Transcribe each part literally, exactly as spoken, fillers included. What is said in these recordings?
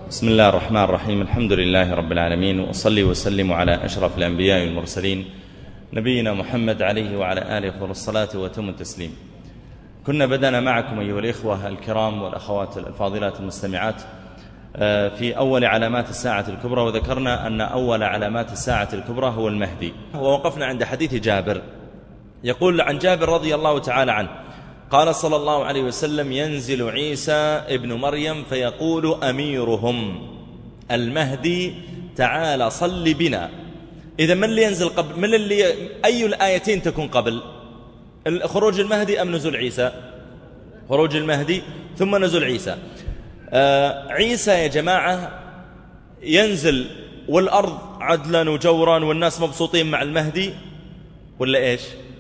بسم الله الرحمن الرحيم. الحمد لله رب العالمين، وأصلي وسلم على أشرف الأنبياء والمرسلين نبينا محمد عليه وعلى آله أفضل الصلاة وأتم التسليم. كنا بدأنا معكم أيها الإخوة الكرام والأخوات الفاضلات المستمعات في أول علامات الساعة الكبرى، وذكرنا أن أول علامات الساعة الكبرى هو المهدي، ووقفنا عند حديث جابر. يقول عن جابر رضي الله تعالى عنه قال صلى الله عليه وسلم: ينزل عيسى ابن مريم فيقول أميرهم المهدي تعال صل بنا. إذا من اللي ينزل قبل؟ من اللي أي الآيتين تكون قبل؟ خروج المهدي أم نزول عيسى؟ خروج المهدي ثم نزول عيسى. آه عيسى يا جماعة ينزل والأرض عدلا وجورا والناس مبسوطين مع المهدي، ولا إيش؟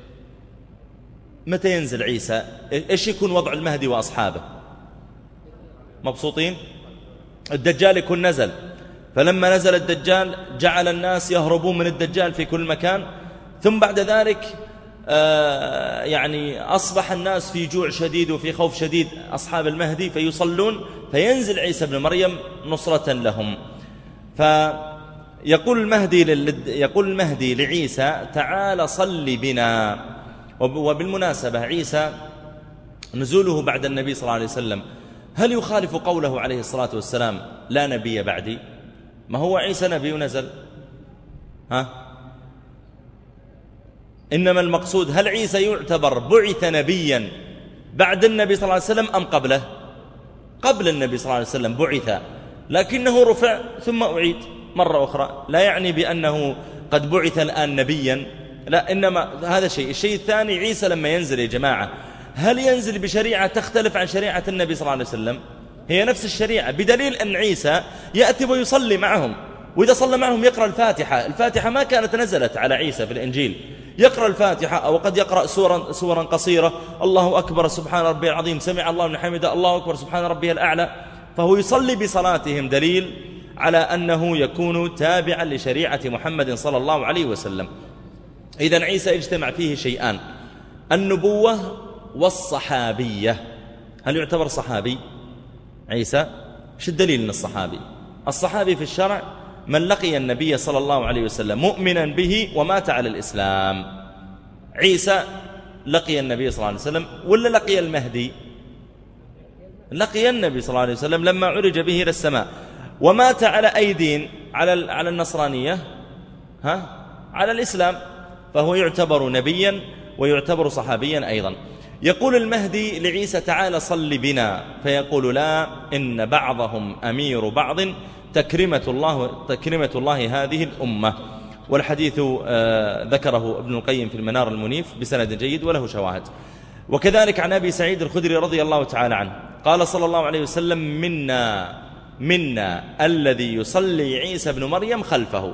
متى ينزل عيسى؟ إيش يكون وضع المهدي وأصحابه؟ مبسوطين؟ الدجال يكون نزل، فلما نزل الدجال جعل الناس يهربون من الدجال في كل مكان، ثم بعد ذلك آه يعني أصبح الناس في جوع شديد وفي خوف شديد أصحاب المهدي، فيصلون فينزل عيسى بن مريم نصرة لهم. فيقول المهدي لل... يقول المهدي لعيسى: تعال صل بنا. وبالمناسبة عيسى نزوله بعد النبي صلى الله عليه وسلم هل يخالف قوله عليه الصلاة والسلام: لا نبي بعدي؟ ما هو عيسى نبي ونزل، ها؟ إنما المقصود هل عيسى يعتبر بعث نبيا بعد النبي صلى الله عليه وسلم أم قبله؟ قبل النبي صلى الله عليه وسلم بعث، لكنه رفع ثم أعيد مرة أخرى، لا يعني بأنه قد بعث الآن نبيا، لا، إنما هذا شيء. الشيء الثاني، عيسى لما ينزل يا جماعة هل ينزل بشريعة تختلف عن شريعة النبي صلى الله عليه وسلم؟ هي نفس الشريعة، بدليل أن عيسى يأتي ويصلي معهم، وإذا صلى معهم يقرأ الفاتحة. الفاتحة ما كانت نزلت على عيسى في الإنجيل، يقرأ الفاتحة أو قد يقرأ سورا, سورا قصيرة: الله أكبر سبحان ربي العظيم سمع الله من حمده الله أكبر سبحان ربي الأعلى، فهو يصلي بصلاتهم، دليل على أنه يكون تابعا لشريعة محمد صلى الله عليه وسلم. إذن عيسى يجتمع فيه شيئان: النبوة والصحابية. هل يعتبر صحابي عيسى؟ ايش الدليل من الصحابي؟ الصحابي في الشرع من لقي النبي صلى الله عليه وسلم مؤمنا به ومات على الإسلام. عيسى لقي النبي صلى الله عليه وسلم ولا لقي المهدي؟ لقي النبي صلى الله عليه وسلم لما عرج به إلى السماء، ومات على أي دين؟ على على النصرانية، ها؟ على الإسلام، فهو يعتبر نبيا ويعتبر صحابيا أيضا. يقول المهدي لعيسى: تعال صل بنا، فيقول: لا، إن بعضهم أمير بعض، تكرمة الله, تكرمة الله هذه الأمة. والحديث آه ذكره ابن القيم في المنار المنيف بسند جيد وله شواهد. وكذلك عن أبي سعيد الخدري رضي الله تعالى عنه قال صلى الله عليه وسلم: منا منا الذي يصلي عيسى بن مريم خلفه.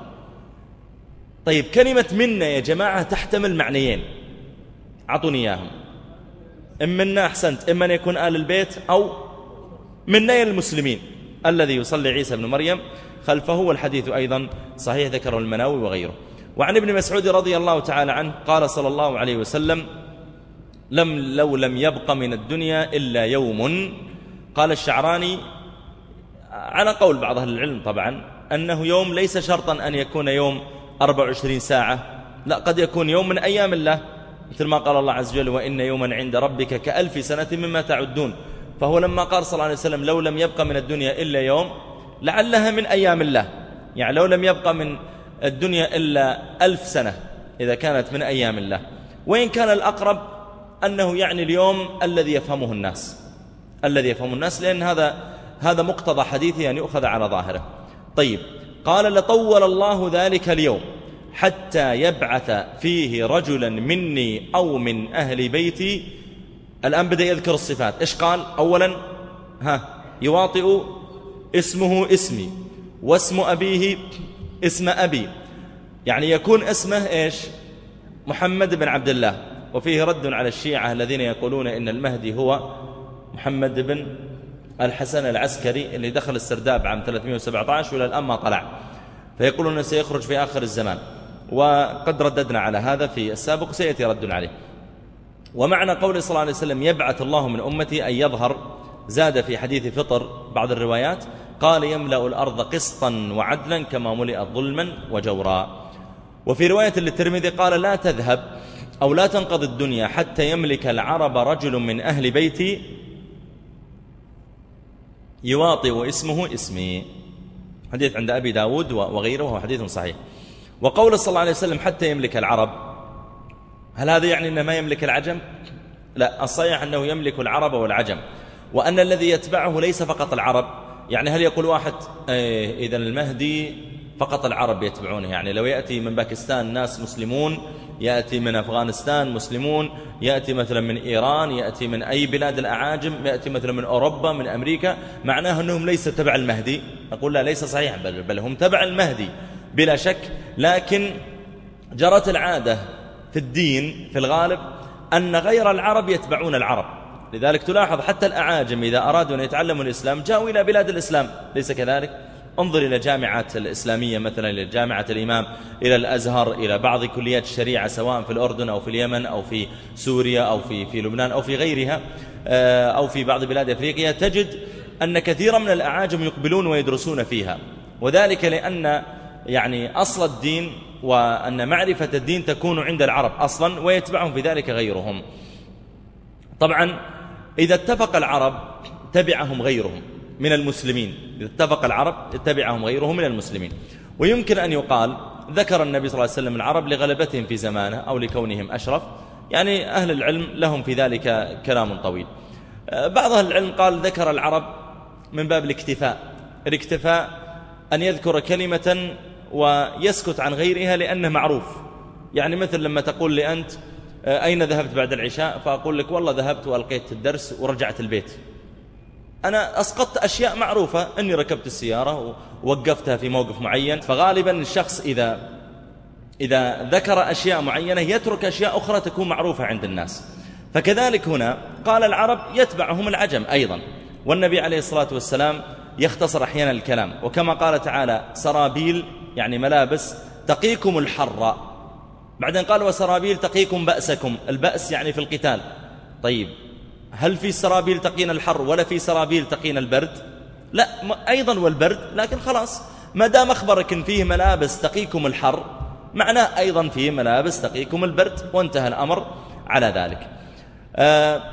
طيب، كلمة منا يا جماعة تحتمل معنيين، أعطوني إياهم. إما منا، أحسنت، إما أن يكون آل البيت، أو منا المسلمين الذي يصلي عيسى بن مريم خلفه. والحديث أيضا صحيح ذكره المناوي وغيره. وعن ابن مسعود رضي الله تعالى عنه قال صلى الله عليه وسلم: لم لو لم يبق من الدنيا إلا يوم. قال الشعراني على قول بعض أهل العلم طبعا أنه يوم ليس شرطا أن يكون يوم أربع وعشرين ساعة، لا، قد يكون يوم من أيام الله، مثل ما قال الله عز وجل: وإن يوما عند ربك كألف سنة مما تعدون. فهو لما قال صلى الله عليه وسلم: لو لم يبقى من الدنيا إلا يوم، لعلها من أيام الله، يعني لو لم يبقى من الدنيا إلا ألف سنة إذا كانت من أيام الله. وإن كان الأقرب أنه يعني اليوم الذي يفهمه الناس، الذي يفهمه الناس، لأن هذا هذا مقتضى حديثه أن يؤخذ على ظاهره. طيب، قال: لطول الله ذلك اليوم حتى يبعث فيه رجلا مني أو من أهل بيتي. الآن بدأ يذكر الصفات. إيش قال؟ أولا ها يواطئ اسمه اسمي واسم أبيه اسم أبي، يعني يكون اسمه إيش؟ محمد بن عبد الله. وفيه رد على الشيعة الذين يقولون إن المهدي هو محمد بن الحسن العسكري اللي دخل السرداب عام ثلاثمائة وسبعة عشر وإلى الآن ما طلع، فيقولون أنه سيخرج في آخر الزمان، وقد رددنا على هذا في السابق وسيأتي رد عليه. ومعنى قول صلى الله عليه وسلم: يبعث الله من أمتي، أن يظهر. زاد في حديث فطر بعض الروايات قال يملأ الأرض قسطا وعدلا كما ملئت ظلما وجورا. وفي رواية للترمذي قال لا تذهب أو لا تنقضي الدنيا حتى يملك العرب رجل من أهل بيتي يواطئ اسمه اسمي. حديث عند أبي داود وغيره وهو حديث صحيح. وقول صلى الله عليه وسلم حتى يملك العرب، هل هذا يعني أنه ما يملك العجم؟ لا، الصحيح أنه يملك العرب والعجم، وأن الذي يتبعه ليس فقط العرب. يعني هل يقول واحد إيه إذا المهدي فقط العرب يتبعونه؟ يعني لو يأتي من باكستان ناس مسلمون، يأتي من أفغانستان مسلمون، يأتي مثلا من إيران، يأتي من أي بلاد الأعاجم، يأتي مثلا من أوروبا، من أمريكا، معناه أنهم ليس تبع المهدي؟ نقول لا، ليس صحيح، بل, بل هم تبع المهدي بلا شك. لكن جرت العادة في الدين في الغالب أن غير العرب يتبعون العرب، لذلك تلاحظ حتى الأعاجم إذا أرادوا أن يتعلموا الإسلام جاءوا إلى بلاد الإسلام، ليس كذلك؟ انظر إلى جامعات الإسلامية مثلا، إلى جامعة الإمام، إلى الأزهر، إلى بعض كليات الشريعة سواء في الأردن أو في اليمن أو في سوريا أو في, في لبنان أو في غيرها أو في بعض بلاد أفريقيا، تجد أن كثيرا من الأعاجم يقبلون ويدرسون فيها، وذلك لأن يعني أصل الدين وأن معرفة الدين تكون عند العرب أصلا ويتبعهم في ذلك غيرهم. طبعا إذا اتفق العرب تبعهم غيرهم من المسلمين، إذا اتفق العرب اتبعهم غيرهم من المسلمين. ويمكن أن يقال ذكر النبي صلى الله عليه وسلم العرب لغلبتهم في زمانه أو لكونهم أشرف، يعني أهل العلم لهم في ذلك كلام طويل. بعض أهل العلم قال ذكر العرب من باب الاكتفاء، الاكتفاء أن يذكر كلمة ويسكت عن غيرها لأنه معروف. يعني مثل لما تقول لي أنت أين ذهبت بعد العشاء، فأقول لك والله ذهبت وألقيت الدرس ورجعت البيت، أنا أسقطت أشياء معروفة، أني ركبت السيارة ووقفتها في موقف معين. فغالبا الشخص إذا إذا ذكر أشياء معينة يترك أشياء أخرى تكون معروفة عند الناس. فكذلك هنا قال العرب يتبعهم العجم أيضا، والنبي عليه الصلاة والسلام يختصر أحيانا الكلام، وكما قال تعالى سرابيل يعني ملابس تقيكم الحر، بعدين قال وسرابيل تقيكم بأسكم، البأس يعني في القتال. طيب هل في سرابيل تقينا الحر ولا في سرابيل تقينا البرد؟ لا، أيضا والبرد، لكن خلاص ما دام أخبرك إن فيه ملابس تقيكم الحر معناه أيضا فيه ملابس تقيكم البرد، وانتهى الأمر على ذلك. آه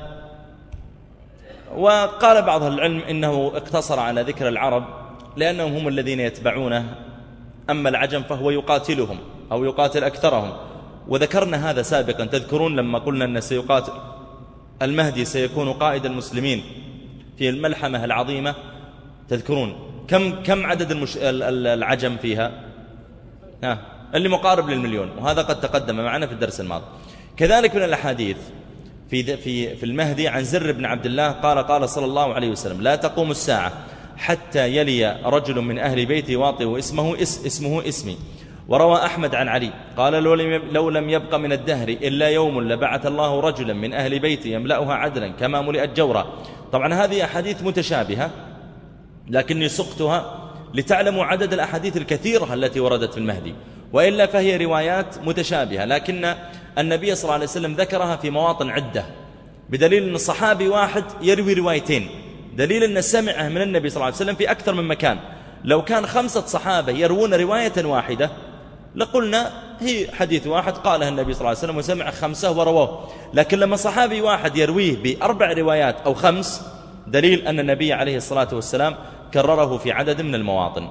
وقال بعض العلم إنه اقتصر على ذكر العرب لأنهم هم الذين يتبعونه، أما العجم فهو يقاتلهم أو يقاتل أكثرهم. وذكرنا هذا سابقا، تذكرون لما قلنا أن سيقاتل المهدي سيكون قائد المسلمين في الملحمة العظيمة، تذكرون كم كم عدد المش... العجم فيها؟ ها اللي مقارب للمليون، وهذا قد تقدم معنا في الدرس الماضي. كذلك من الأحاديث في في في المهدي عن زر بن عبد الله قال قال صلى الله عليه وسلم لا تقوم الساعة حتى يلي رجل من أهل بيتي واطئ اسمه اس اسمه اسمي. وروى أحمد عن علي قال لو لم يبق من الدهر إلا يوم لبعث الله رجلا من أهل بيتي يملأها عدلا كما ملئت جورا. طبعا هذه أحاديث متشابهة، لكني سقتها لتعلموا عدد الأحاديث الكثيرة التي وردت في المهدي، وإلا فهي روايات متشابهة، لكن النبي صلى الله عليه وسلم ذكرها في مواطن عدة، بدليل أن الصحابي واحد يروي روايتين، دليل أن سمعه من النبي صلى الله عليه وسلم في أكثر من مكان. لو كان خمسة صحابة يروون رواية واحدة لقلنا هي حديث واحد قالها النبي صلى الله عليه وسلم وسمع خمسة ورواه، لكن لما صحابي واحد يرويه بأربع روايات أو خمس، دليل أن النبي عليه الصلاة والسلام كرره في عدد من المواطن.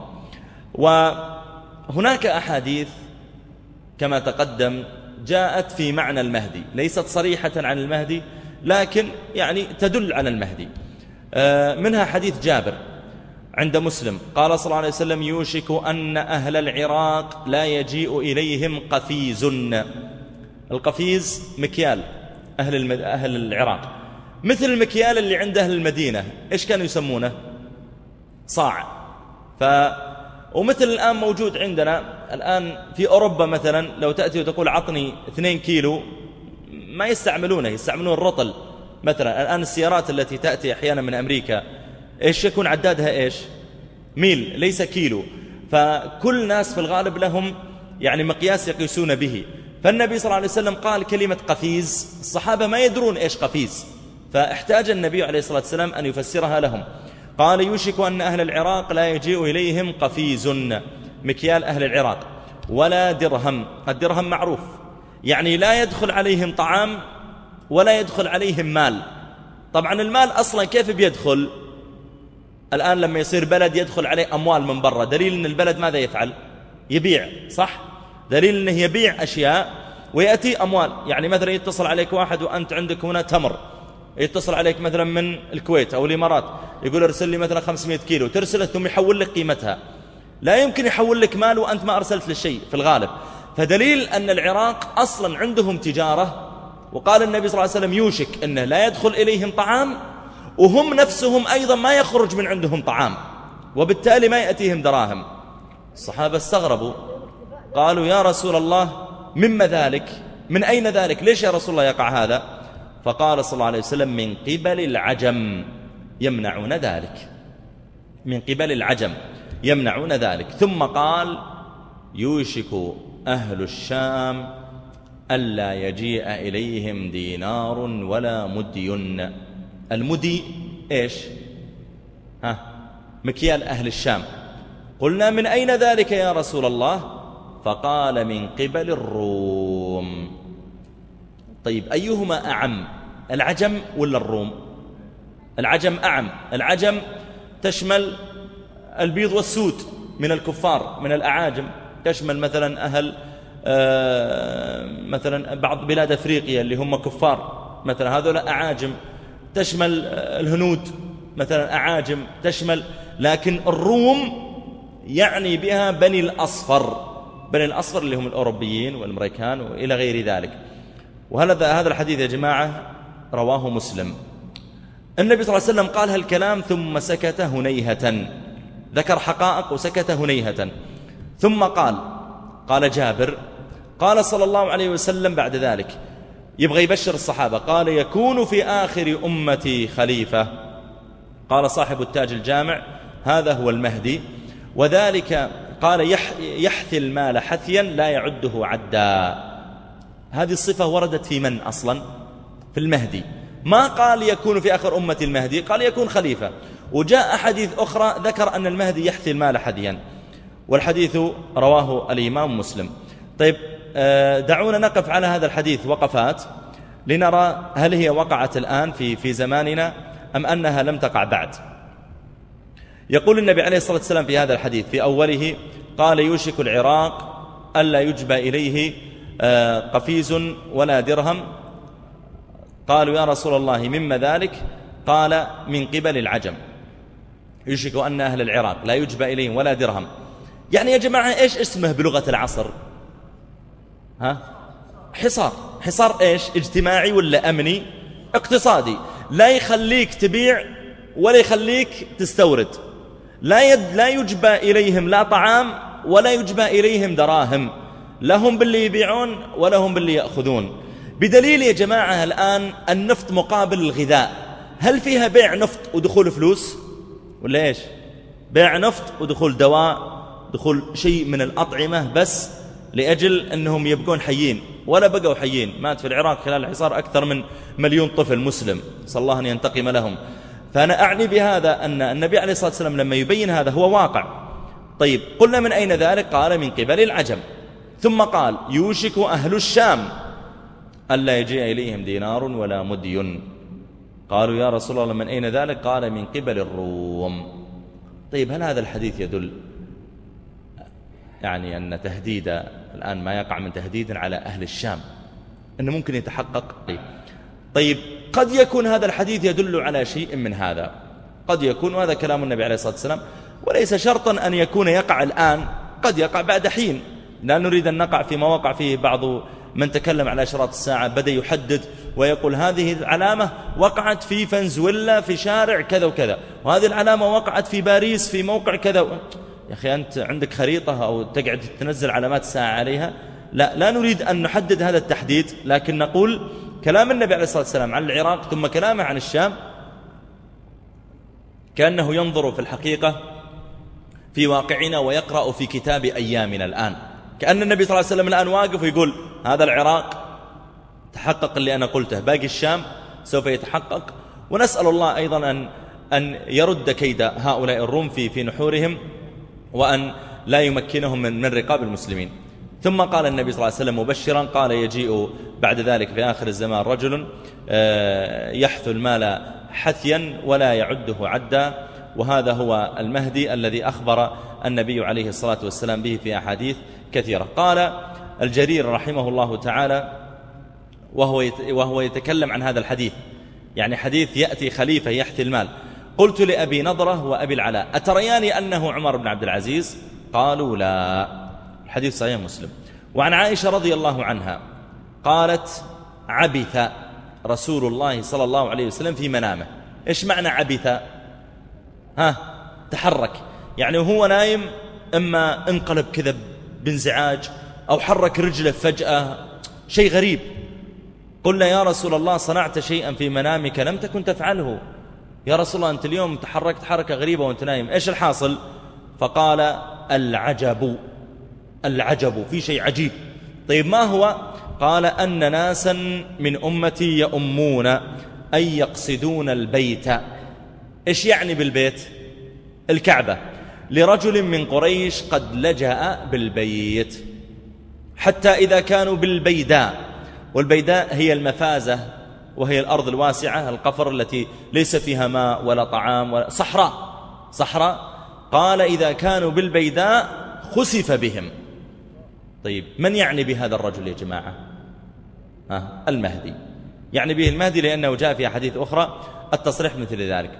وهناك أحاديث كما تقدم جاءت في معنى المهدي، ليست صريحة عن المهدي لكن يعني تدل على المهدي. منها حديث جابر عند مسلم قال صلى الله عليه وسلم يوشك أن أهل العراق لا يجيء إليهم قفيز. القفيز مكيال أهل, المد... أهل العراق، مثل المكيال اللي عند أهل المدينة، إيش كانوا يسمونه؟ صاع. ف... ومثل الآن موجود عندنا الآن في أوروبا مثلا، لو تأتي وتقول عطني اثنين كيلو ما يستعملونه، يستعملون الرطل مثلا. الآن السيارات التي تأتي أحيانا من أمريكا إيش يكون عدادها؟ إيش؟ ميل ليس كيلو. فكل ناس في الغالب لهم يعني مقياس يقيسون به. فالنبي صلى الله عليه وسلم قال كلمة قفيز، الصحابة ما يدرون إيش قفيز، فاحتاج النبي عليه الصلاة والسلام أن يفسرها لهم. قال يوشك أن أهل العراق لا يجيء إليهم قفيز، مكيال أهل العراق، ولا درهم. الدرهم معروف، يعني لا يدخل عليهم طعام ولا يدخل عليهم مال. طبعا المال أصلا كيف بيدخل؟ الآن لما يصير بلد يدخل عليه أموال من برا، دليل أن البلد ماذا يفعل؟ يبيع، صح؟ دليل أنه يبيع أشياء ويأتي أموال. يعني مثلا يتصل عليك واحد وأنت عندك هنا تمر، يتصل عليك مثلا من الكويت أو الإمارات يقول ارسل لي مثلا خمسمائة كيلو، ترسله ثم يحول لك قيمتها. لا يمكن يحول لك مال وأنت ما أرسلت للشيء في الغالب. فدليل أن العراق أصلا عندهم تجارة. وقال النبي صلى الله عليه وسلم يوشك أنه لا يدخل إليهم طعام، وهم نفسهم أيضا ما يخرج من عندهم طعام، وبالتالي ما يأتيهم دراهم. الصحابة استغربوا، قالوا يا رسول الله مما ذلك؟ من أين ذلك؟ ليش يا رسول الله يقع هذا؟ فقال صلى الله عليه وسلم من قبل العجم يمنعون ذلك، من قبل العجم يمنعون ذلك. ثم قال يوشك أهل الشام ألا يجيء إليهم دينار ولا مدي. المدي إيش؟ ها، مكيال أهل الشام. قلنا من أين ذلك يا رسول الله؟ فقال من قبل الروم. طيب أيهما أعم، العجم ولا الروم؟ العجم أعم. العجم تشمل البيض والسود من الكفار، من الأعاجم، تشمل مثلا أهل مثلا بعض بلاد أفريقيا اللي هم كفار مثلا، هذول أعاجم. تشمل الهنود مثلا أعاجم، تشمل. لكن الروم يعني بها بني الأصفر، بني الأصفر اللي هم الأوروبيين والأمريكان وإلى غير ذلك. وهذا هذا الحديث يا جماعة رواه مسلم. النبي صلى الله عليه وسلم قال هالكلام ثم سكت هنيهة، ذكر حقائق وسكت هنيهة. ثم قال قال جابر قال صلى الله عليه وسلم بعد ذلك يبغى يبشر الصحابة، قال يكون في آخر أمتي خليفة. قال صاحب التاج الجامع هذا هو المهدي، وذلك قال يحثي المال حثيا لا يعده عدا. هذه الصفة وردت في من أصلا؟ في المهدي. ما قال يكون في آخر أمة المهدي، قال يكون خليفة. وجاء حديث أخرى ذكر أن المهدي يحثي المال حثيا، والحديث رواه الإمام مسلم. طيب دعونا نقف على هذا الحديث وقفات لنرى هل هي وقعت الآن في في زماننا أم أنها لم تقع بعد. يقول النبي عليه الصلاة والسلام في هذا الحديث في أوله قال يوشك العراق ألا يجبى إليه قفيز ولا درهم. قالوا يا رسول الله مما ذلك؟ قال من قبل العجم. يوشك أن أهل العراق لا يجبى إليهم ولا درهم. يعني يا جماعة إيش اسمه بلغة العصر؟ ها؟ حصار. حصار إيش؟ اجتماعي ولا أمني؟ اقتصادي. لا يخليك تبيع ولا يخليك تستورد. لا يد لا يجبى إليهم لا طعام ولا يجبى إليهم دراهم، لهم باللي يبيعون ولهم باللي يأخذون. بدليل يا جماعة الآن النفط مقابل الغذاء، هل فيها بيع نفط ودخول فلوس ولا إيش؟ بيع نفط ودخول دواء، دخول شيء من الأطعمة بس لأجل أنهم يبقون حيين، ولا بقوا حيين. مات في العراق خلال الحصار أكثر من مليون طفل مسلم، صلى الله أن ينتقم لهم. فأنا أعني بهذا أن النبي عليه الصلاة والسلام لما يبين هذا هو واقع. طيب قلنا من أين ذلك؟ قال من قبل العجم. ثم قال يوشك أهل الشام ألا يجيء إليهم دينار ولا مدي. قالوا يا رسول الله من أين ذلك؟ قال من قبل الروم. طيب هل هذا الحديث يدل يعني أن تهديد الآن ما يقع من تهديد على أهل الشام أنه ممكن يتحقق؟ طيب قد يكون هذا الحديث يدل على شيء من هذا، قد يكون، وهذا كلام النبي عليه الصلاة والسلام، وليس شرطا أن يكون يقع الآن، قد يقع بعد حين. لا نريد أن نقع فيما وقع فيه بعض من تكلم على أشراط الساعة، بدأ يحدد ويقول هذه العلامة وقعت في فنزويلا في شارع كذا وكذا، وهذه العلامة وقعت في باريس في موقع كذا. يا أخي أنت عندك خريطة أو تقعد تنزل علامات الساعة عليها؟ لا لا نريد أن نحدد هذا التحديد، لكن نقول كلام النبي عليه الصلاة والسلام عن العراق ثم كلامه عن الشام كأنه ينظر في الحقيقة في واقعنا ويقرأ في كتاب أيامنا الآن. كأن النبي صلى الله عليه وسلم الآن واقف ويقول هذا العراق تحقق اللي أنا قلته، باقي الشام سوف يتحقق. ونسأل الله أيضا أن أن يرد كيد هؤلاء الروم في في نحورهم، وأن لا يمكنهم من من رقاب المسلمين. ثم قال النبي صلى الله عليه وسلم مبشرا، قال يجيء بعد ذلك في آخر الزمان رجل يحث المال حثيا ولا يعده عدا، وهذا هو المهدي الذي أخبر النبي عليه الصلاة والسلام به في أحاديث كثيرة. قال الجرير رحمه الله تعالى وهو وهو يتكلم عن هذا الحديث، يعني حديث يأتي خليفة يحثي المال: قلت لأبي نضرة وأبي العلاء أتريان أنه عمر بن عبد العزيز؟ قالوا لا. الحديث صحيح مسلم. وعن عائشة رضي الله عنها قالت: عبث رسول الله صلى الله عليه وسلم في منامه. إيش معنى عبث؟ ها تحرك، يعني وهو نايم إما انقلب كذا بانزعاج أو حرك رجله فجأة، شيء غريب. قلنا يا رسول الله صنعت شيئا في منامك لم تكن تفعله، يا رسول الله أنت اليوم تحركت حركة غريبة وأنت نايم، إيش الحاصل؟ فقال: العجب، العجب في شيء عجيب. طيب ما هو؟ قال: أن ناسا من أمتي يؤمون أي يقصدون البيت. إيش يعني بالبيت؟ الكعبة. لرجل من قريش قد لجأ بالبيت، حتى إذا كانوا بالبيداء، والبيداء هي المفازة وهي الأرض الواسعة القفر التي ليس فيها ماء ولا طعام ولا صحراء صحراء قال: إذا كانوا بالبيداء خسف بهم. طيب من يعني بهذا الرجل يا جماعة؟ آه المهدي، يعني به المهدي، لأنه جاء في أحاديث أخرى التصريح مثل ذلك.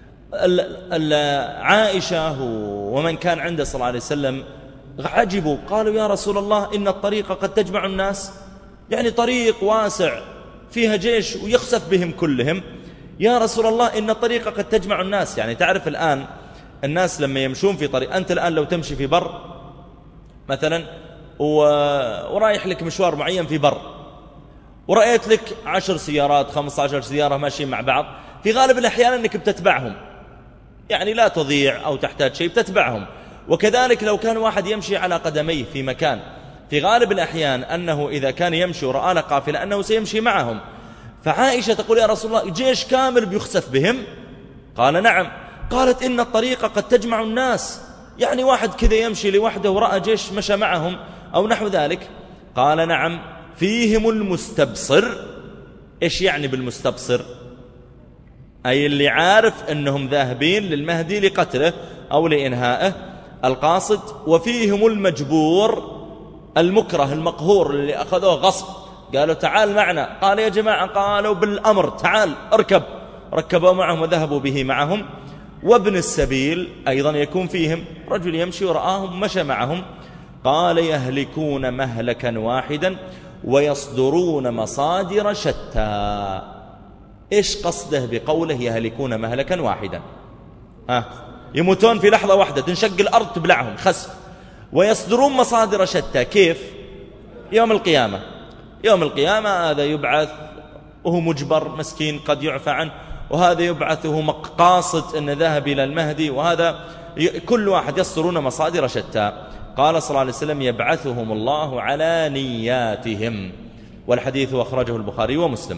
عائشة ومن كان عنده صلى الله عليه وسلم عجبوا، قالوا: يا رسول الله إن الطريق قد تجمع الناس، يعني طريق واسع فيها جيش ويخسف بهم كلهم، يا رسول الله إن الطريق قد تجمع الناس. يعني تعرف الآن الناس لما يمشون في طريق، أنت الآن لو تمشي في بر مثلا ورايح لك مشوار معين في بر، ورأيت لك عشر سيارات خمسة عشر سيارة ماشيين مع بعض، في غالب الأحيان أنك بتتبعهم، يعني لا تضيع أو تحتاج شيء بتتبعهم. وكذلك لو كان واحد يمشي على قدميه في مكان، في غالب الأحيان أنه إذا كان يمشي ورآنا قافلة أنه سيمشي معهم. فعائشة تقول: يا رسول الله جيش كامل بيخسف بهم؟ قال: نعم. قالت: إن الطريق قد تجمع الناس، يعني واحد كذا يمشي لوحده ورأى جيش مشى معهم أو نحو ذلك. قال: نعم، فيهم المستبصر. إيش يعني بالمستبصر؟ أي اللي عارف أنهم ذاهبين للمهدي لقتله أو لإنهائه، القاصد. وفيهم المجبور، المكره المقهور اللي أخذوه غصب، قالوا: تعال معنا. قال: يا جماعة، قالوا: بالأمر تعال اركب، ركبوا معهم وذهبوا به معهم. وابن السبيل أيضا يكون فيهم، رجل يمشي ورآهم مشى معهم. قال: يهلكون مهلكا واحدا ويصدرون مصادر شتى. إيش قصده بقوله يهلكون مهلكا واحدا؟ آه يموتون في لحظة واحدة، تنشق الأرض تبلعهم خسف. ويصدرون مصادر شتى، كيف؟ يوم القيامة. يوم القيامة هذا يبعث وهو مجبر مسكين قد يعفى عنه، وهذا يبعث وهو قاصد أن ذهب إلى المهدي، وهذا كل واحد يصدرون مصادر شتى. قال صلى الله عليه وسلم: يبعثهم الله على نياتهم. والحديث أخرجه البخاري ومسلم.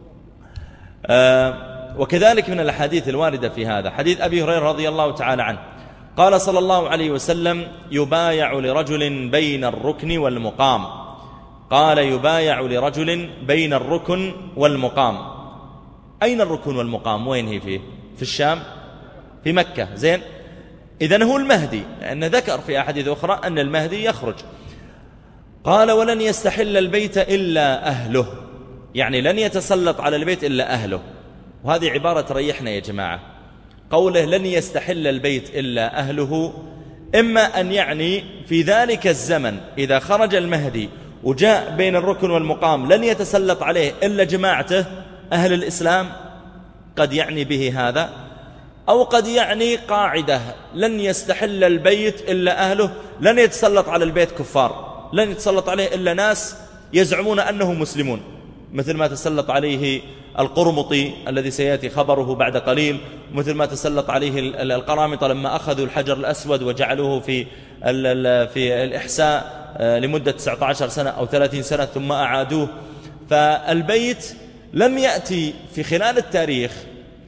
آه وكذلك من الأحاديث الواردة في هذا حديث أبي هريرة رضي الله تعالى عنه، قال صلى الله عليه وسلم: يبايع لرجل بين الركن والمقام. قال: يبايع لرجل بين الركن والمقام. أين الركن والمقام؟ وين هي فيه؟ في الشام، في مكة. زين، إذن هو المهدي، لأن ذكر في أحاديث أخرى أن المهدي يخرج. قال: ولن يستحل البيت إلا أهله، يعني لن يتسلط على البيت إلا أهله. وهذه عبارة تريحنا يا جماعة، قوله لن يستحل البيت إلا أهله، إما أن يعني في ذلك الزمن إذا خرج المهدي وجاء بين الركن والمقام لن يتسلط عليه إلا جماعته أهل الإسلام، قد يعني به هذا، أو قد يعني قاعدة لن يستحل البيت إلا أهله، لن يتسلط على البيت كفار، لن يتسلط عليه إلا ناس يزعمون أنهم مسلمون، مثل ما تسلط عليه القرمطي الذي سيأتي خبره بعد قليل، مثل ما تسلط عليه القرامطة لما أخذوا الحجر الأسود وجعلوه في في الإحساء لمدة تسعة عشر سنة أو ثلاثين سنة ثم أعادوه. فالبيت لم يأتي في خلال التاريخ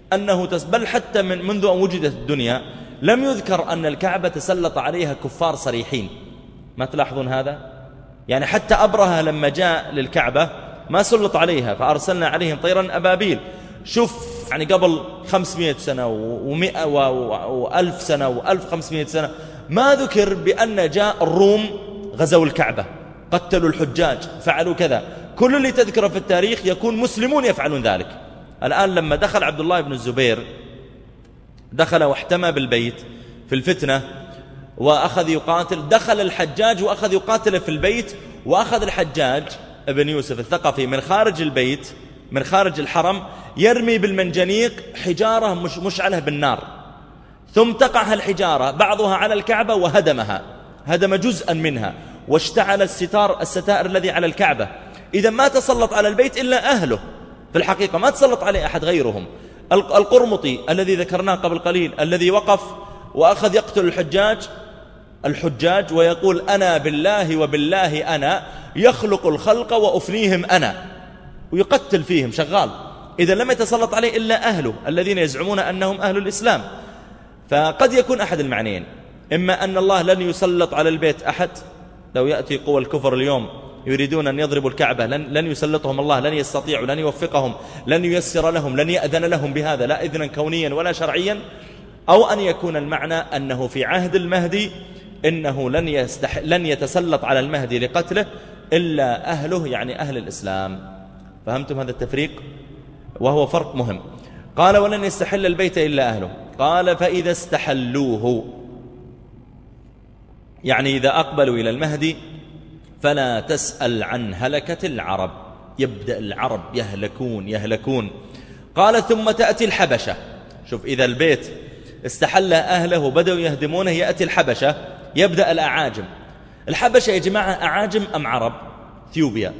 أنه بل حتى من منذ أن وجدت الدنيا لم يذكر أن الكعبة تسلط عليها كفار صريحين. ما تلاحظون هذا؟ يعني حتى أبرهة لما جاء للكعبة ما سلط عليها، فأرسلنا عليهم طيرا أبابيل. شوف يعني قبل خمسمائة سنة ومئة وألف سنة وألف وخمسمائة سنة ما ذكر بأن جاء الروم غزوا الكعبة، قتلوا الحجاج، فعلوا كذا. كل اللي تذكره في التاريخ يكون مسلمون يفعلون ذلك. الآن لما دخل عبد الله بن الزبير دخل واحتمى بالبيت في الفتنة وأخذ يقاتل، دخل الحجاج وأخذ يقاتل في البيت، وأخذ الحجاج ابن يوسف الثقفي من خارج البيت من خارج الحرم يرمي بالمنجنيق حجارة مش مشعلة بالنار، ثم تقع الحجارة بعضها على الكعبة وهدمها، هدم جزءا منها، واشتعل الستار الستائر الذي على الكعبة. إذا ما تسلط على البيت إلا أهله، في الحقيقة ما تسلط عليه أحد غيرهم. القرمطي الذي ذكرناه قبل قليل الذي وقف وأخذ يقتل الحجاج الحجاج ويقول أنا بالله وبالله أنا يخلق الخلق وأفنيهم أنا، ويقتل فيهم شغال. إذا لم يتسلط عليه إلا أهله الذين يزعمون أنهم أهل الإسلام. فقد يكون أحد المعنيين، إما أن الله لن يسلط على البيت أحد، لو يأتي قوى الكفر اليوم يريدون أن يضربوا الكعبة لن, لن يسلطهم الله، لن يستطيعوا، لن يوفقهم، لن ييسر لهم، لن يأذن لهم بهذا، لا إذنا كونيا ولا شرعيا. أو أن يكون المعنى أنه في عهد المهدي إنه لن, يستح... لن يتسلط على المهدي لقتله إلا أهله، يعني أهل الإسلام. فهمتم هذا التفريق؟ وهو فرق مهم. قال ولن يستحل البيت إلا أهله. قال فإذا استحلوه، يعني إذا أقبلوا إلى المهدي فلا تسأل عن هلكة العرب، يبدأ العرب يهلكون يهلكون. قال ثم تأتي الحبشة. شوف، إذا البيت استحل أهله وبدأوا يهدمونه يأتي الحبشة، يبدأ الأعاجم. الحبشة يا جماعة أعاجم أم عرب؟ ثيوبيا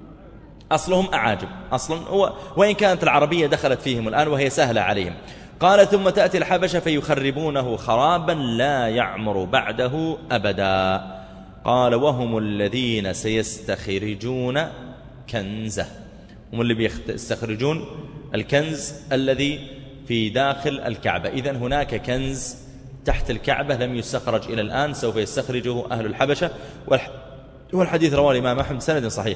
أصلهم أعاجم أصلا، وإن كانت العربية دخلت فيهم الآن وهي سهلة عليهم. قال ثم تأتي الحبشة فيخربونه خرابا لا يعمر بعده أبدا. قال وهم الذين سيستخرجون كنزه، هم اللي بيستخرجون الكنز الذي في داخل الكعبة. إذن هناك كنز تحت الكعبة لم يستخرج إلى الآن، سوف يستخرجه أهل الحبشة، والحديث رواه الإمام أحمد سند صحيح.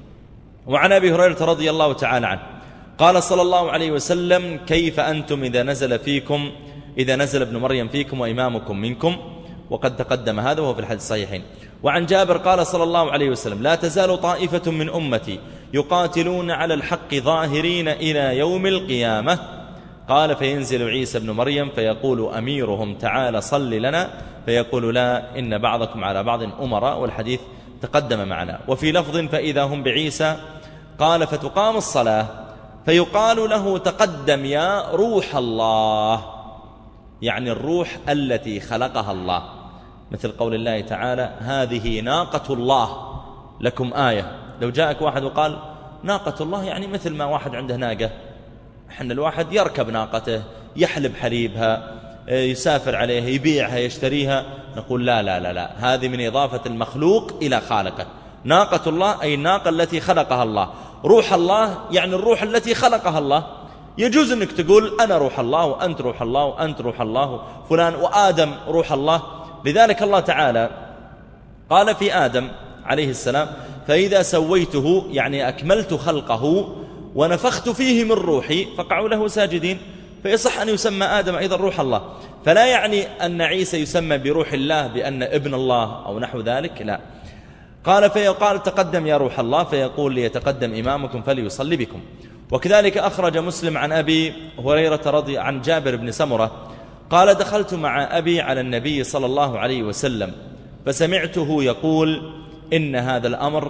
وعن أبي هريرة رضي الله تعالى عنه قال صلى الله عليه وسلم كيف أنتم إذا نزل فيكم إذا نزل ابن مريم فيكم وإمامكم منكم، وقد تقدم هذا وهو في الحديث الصحيحين. وعن جابر قال صلى الله عليه وسلم لا تزال طائفة من أمتي يقاتلون على الحق ظاهرين إلى يوم القيامة. قال فينزل عيسى ابن مريم فيقول أميرهم تعالى صل لنا، فيقول لا إن بعضكم على بعض أمراء، والحديث تقدم معنا. وفي لفظ فإذا هم بعيسى قال فتقام الصلاة فيقال له تقدم يا روح الله، يعني الروح التي خلقها الله، مثل قول الله تعالى هذه ناقة الله لكم آية. لو جاءك واحد وقال ناقة الله يعني مثل ما واحد عنده ناقة، حنا الواحد يركب ناقته يحلب حليبها يسافر عليها يبيعها يشتريها، نقول لا لا لا لا، هذه من إضافة المخلوق إلى خالقه. ناقة الله أي الناقة التي خلقها الله. روح الله يعني الروح التي خلقها الله. يجوز أنك تقول أنا روح الله وأنت روح الله وأنت روح الله فلان وآدم روح الله. لذلك الله تعالى قال في آدم عليه السلام فإذا سويته يعني أكملت خلقه ونفخت فيه من روحي فقعوا له ساجدين. فيصح أن يسمى آدم أيضا روح الله، فلا يعني أن عيسى يسمى بروح الله بأن ابن الله أو نحو ذلك، لا. قال فيقال تقدم يا روح الله، فيقول ليتقدم إمامكم فليصلي بكم. وكذلك أخرج مسلم عن أبي هريرة رضي عن جابر بن سمرة قال دخلت مع أبي على النبي صلى الله عليه وسلم فسمعته يقول إن هذا الأمر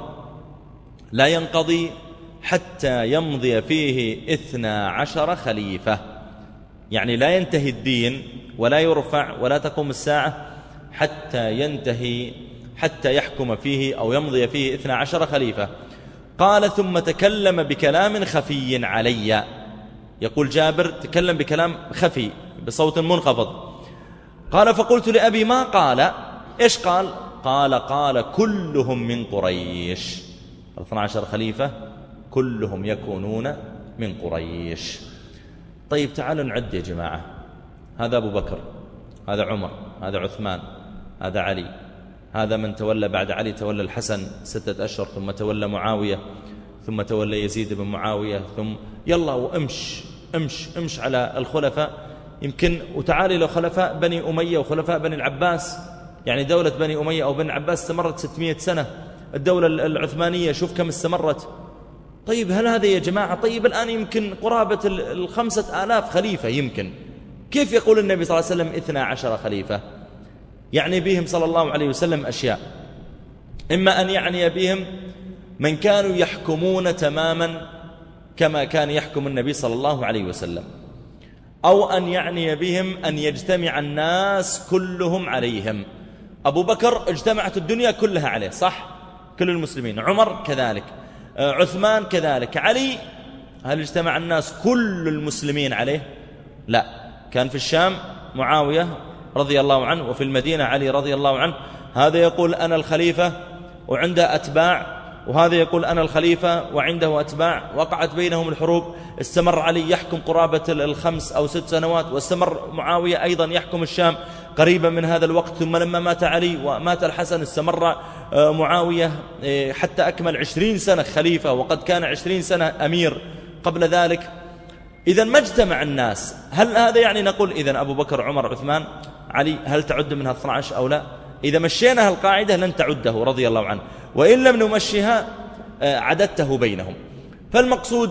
لا ينقضي حتى يمضي فيه اثنا عشر خليفة، يعني لا ينتهي الدين ولا يرفع ولا تقوم الساعة حتى ينتهي حتى يحكم فيه أو يمضي فيه اثنا عشر خليفة. قال ثم تكلم بكلام خفي علي، يقول جابر تكلم بكلام خفي بصوت منخفض. قال فقلت لأبي ما قال؟ إيش قال؟ قال قال كلهم من قريش، اثنا عشر خليفة كلهم يكونون من قريش. طيب تعالوا نعد يا جماعة. هذا أبو بكر، هذا عمر، هذا عثمان، هذا علي، هذا من تولى بعد علي تولى الحسن ستة أشهر، ثم تولى معاوية، ثم تولى يزيد بن معاوية، ثم يلا وامش امش امش على الخلفاء. يمكن وتعالي لو خلفاء بني أمية وخلفاء بني العباس، يعني دولة بني أمية أو بني العباس استمرت ستمائة سنة. الدولة العثمانية شوف كم استمرت. طيب هل هذا يا جماعة؟ طيب الآن يمكن قرابة الخمسة آلاف خليفة. يمكن كيف يقول النبي صلى الله عليه وسلم اثنا عشر خليفة؟ يعني بهم صلى الله عليه وسلم أشياء، إما أن يعني بهم من كانوا يحكمون تماما كما كان يحكم النبي صلى الله عليه وسلم، أو أن يعني بهم أن يجتمع الناس كلهم عليهم. أبو بكر اجتمعت الدنيا كلها عليه، صح؟ كل المسلمين. عمر كذلك، عثمان كذلك. علي هل اجتمع الناس كل المسلمين عليه؟ لا، كان في الشام معاوية رضي الله عنه، وفي المدينة علي رضي الله عنه. هذا يقول أنا الخليفة وعنده أتباع، وهذا يقول أنا الخليفة وعنده أتباع. وقعت بينهم الحروب، استمر علي يحكم قرابة الخمس أو ست سنوات، واستمر معاوية أيضا يحكم الشام قريبا من هذا الوقت. ثم لما مات علي ومات الحسن استمر معاوية حتى أكمل عشرين سنة خليفة، وقد كان عشرين سنة أمير قبل ذلك. إذن ما اجتمع الناس. هل هذا يعني نقول إذن أبو بكر عمر عثمان علي هل تعد منها اثنا عشر أو لا؟ إذا مشينا القاعدة لن تعده رضي الله عنه، وإن لم نمشيها عددته بينهم. فالمقصود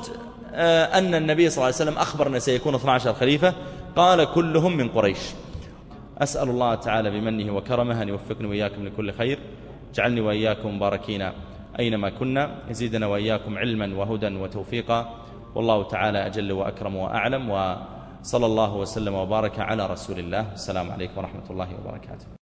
أن النبي صلى الله عليه وسلم أخبرنا سيكون اثنا عشر خليفة، قال كلهم من قريش. أسأل الله تعالى بمنه وكرمه أن يوفقني وإياكم لكل خير، جعلني وإياكم مباركين أينما كنا، يزيدنا وإياكم علما وهدى وتوفيقا. والله تعالى أجل وأكرم وأعلم، وصلى الله وسلم وبارك على رسول الله. السلام عليكم ورحمة الله وبركاته.